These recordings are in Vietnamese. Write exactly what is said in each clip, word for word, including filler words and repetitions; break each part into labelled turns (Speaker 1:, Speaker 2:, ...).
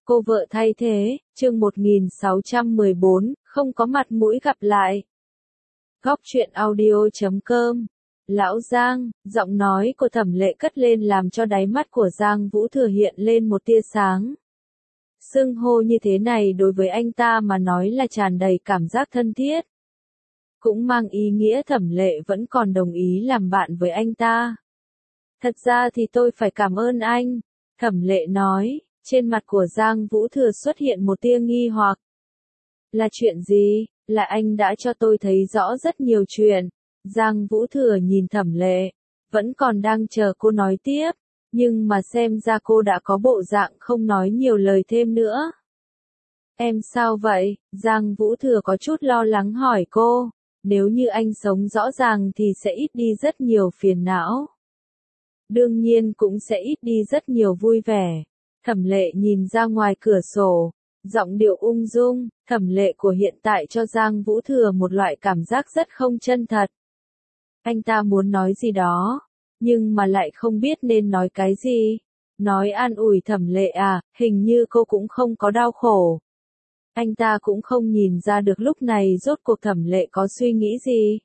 Speaker 1: Cô vợ thay thế, chương một nghìn sáu trăm mười bốn, không có mặt mũi gặp lại. Góc truyện audio chấm com. Lão Giang, giọng nói của Thẩm Lệ cất lên làm cho đáy mắt của Giang Vũ Thừa hiện lên một tia sáng. Xưng hô như thế này đối với anh ta mà nói là tràn đầy cảm giác thân thiết. Cũng mang ý nghĩa Thẩm Lệ vẫn còn đồng ý làm bạn với anh ta. Thật ra thì tôi phải cảm ơn anh, Thẩm Lệ nói. Trên mặt của Giang Vũ Thừa xuất hiện một tia nghi hoặc. Là chuyện gì? Là anh đã cho tôi thấy rõ rất nhiều chuyện. Giang Vũ Thừa nhìn Thẩm Lệ, vẫn còn đang chờ cô nói tiếp, nhưng mà xem ra cô đã có bộ dạng không nói nhiều lời thêm nữa. Em sao vậy? Giang Vũ Thừa có chút lo lắng hỏi cô. Nếu như anh sống rõ ràng thì sẽ ít đi rất nhiều phiền não. Đương nhiên cũng sẽ ít đi rất nhiều vui vẻ. Thẩm Lệ nhìn ra ngoài cửa sổ, giọng điệu ung dung. Thẩm Lệ của hiện tại cho Giang Vũ Thừa một loại cảm giác rất không chân thật. Anh ta muốn nói gì đó, nhưng mà lại không biết nên nói cái gì. Nói an ủi Thẩm Lệ à, hình như cô cũng không có đau khổ. Anh ta cũng không nhìn ra được lúc này rốt cuộc Thẩm Lệ có suy nghĩ gì.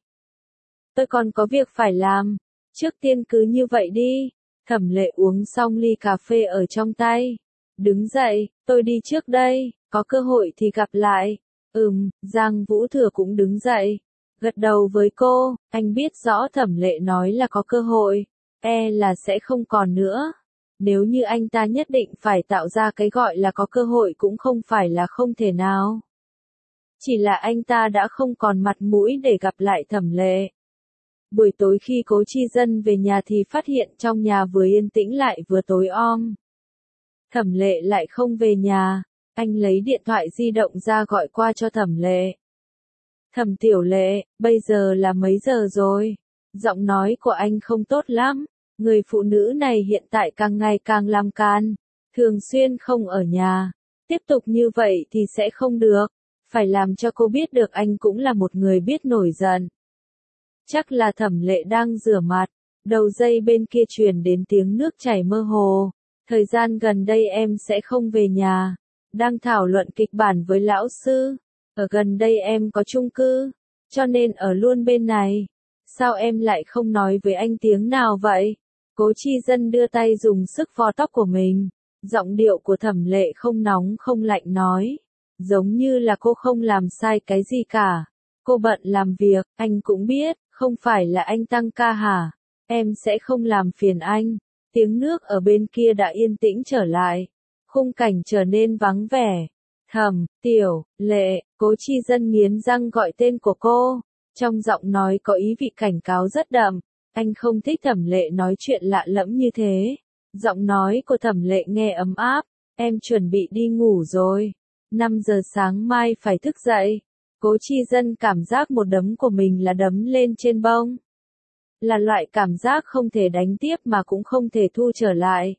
Speaker 1: Tôi còn có việc phải làm, trước tiên cứ như vậy đi. Thẩm Lệ uống xong ly cà phê ở trong tay. Đứng dậy, tôi đi trước đây, có cơ hội thì gặp lại. Ừm, Giang Vũ Thừa cũng đứng dậy. Gật đầu với cô, anh biết rõ Thẩm Lệ nói là có cơ hội, e là sẽ không còn nữa. Nếu như anh ta nhất định phải tạo ra cái gọi là có cơ hội cũng không phải là không thể nào. Chỉ là anh ta đã không còn mặt mũi để gặp lại Thẩm Lệ. Buổi tối khi Cố Chi Dân về nhà thì phát hiện trong nhà vừa yên tĩnh lại vừa tối om. Thẩm Lệ lại không về nhà, anh lấy điện thoại di động ra gọi qua cho Thẩm Lệ. Thẩm Tiểu Lệ, bây giờ là mấy giờ rồi? Giọng nói của anh không tốt lắm, người phụ nữ này hiện tại càng ngày càng làm can, thường xuyên không ở nhà. Tiếp tục như vậy thì sẽ không được, phải làm cho cô biết được anh cũng là một người biết nổi giận. Chắc là Thẩm Lệ đang rửa mặt, đầu dây bên kia truyền đến tiếng nước chảy mơ hồ. Thời gian gần đây em sẽ không về nhà, đang thảo luận kịch bản với lão sư. Ở gần đây em có chung cư, cho nên ở luôn bên này. Sao em lại không nói với anh tiếng nào vậy? Cố Chi Dân đưa tay dùng sức vò tóc của mình. Giọng điệu của Thẩm Lệ không nóng không lạnh nói. Giống như là cô không làm sai cái gì cả. Cô bận làm việc, anh cũng biết, không phải là anh tăng ca hả? Em sẽ không làm phiền anh. Tiếng nước ở bên kia đã yên tĩnh trở lại. Khung cảnh trở nên vắng vẻ. Thẩm, Tiểu, Lệ, Cố Chi Dân nghiến răng gọi tên của cô. Trong giọng nói có ý vị cảnh cáo rất đậm. Anh không thích Thẩm Lệ nói chuyện lạ lẫm như thế. Giọng nói của Thẩm Lệ nghe ấm áp. Em chuẩn bị đi ngủ rồi. năm giờ sáng mai phải thức dậy. Cố Chi Dân cảm giác một đấm của mình là đấm lên trên bông. Là loại cảm giác không thể đánh tiếp mà cũng không thể thu trở lại.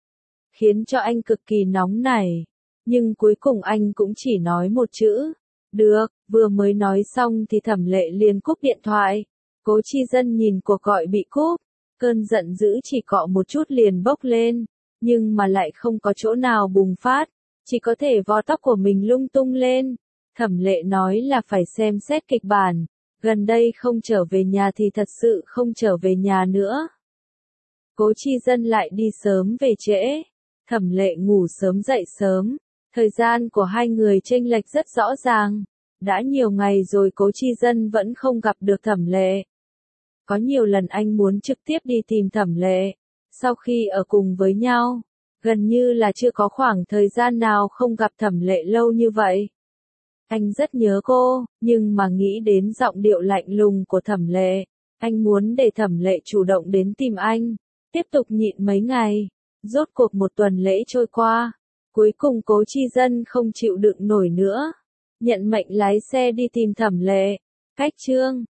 Speaker 1: Khiến cho anh cực kỳ nóng nảy. Nhưng cuối cùng anh cũng chỉ nói một chữ. Được, vừa mới nói xong thì Thẩm Lệ liền cúp điện thoại. Cố Chi Dân nhìn cuộc gọi bị cúp. Cơn giận dữ chỉ cọ một chút liền bốc lên. Nhưng mà lại không có chỗ nào bùng phát. Chỉ có thể vò tóc của mình lung tung lên. Thẩm Lệ nói là phải xem xét kịch bản. Gần đây không trở về nhà thì thật sự không trở về nhà nữa. Cố Chi Dân lại đi sớm về trễ. Thẩm Lệ ngủ sớm dậy sớm. Thời gian của hai người chênh lệch rất rõ ràng. Đã nhiều ngày rồi Cố Chi Dân vẫn không gặp được Thẩm Lệ. Có nhiều lần anh muốn trực tiếp đi tìm Thẩm Lệ. Sau khi ở cùng với nhau, gần như là chưa có khoảng thời gian nào không gặp Thẩm Lệ lâu như vậy. Anh rất nhớ cô, nhưng mà nghĩ đến giọng điệu lạnh lùng của Thẩm Lệ. Anh muốn để Thẩm Lệ chủ động đến tìm anh. Tiếp tục nhịn mấy ngày. Rốt cuộc một tuần lễ trôi qua. Cuối cùng Cố Chi Dân không chịu đựng nổi nữa. Nhận mệnh lái xe đi tìm Thẩm Lệ. Cách chương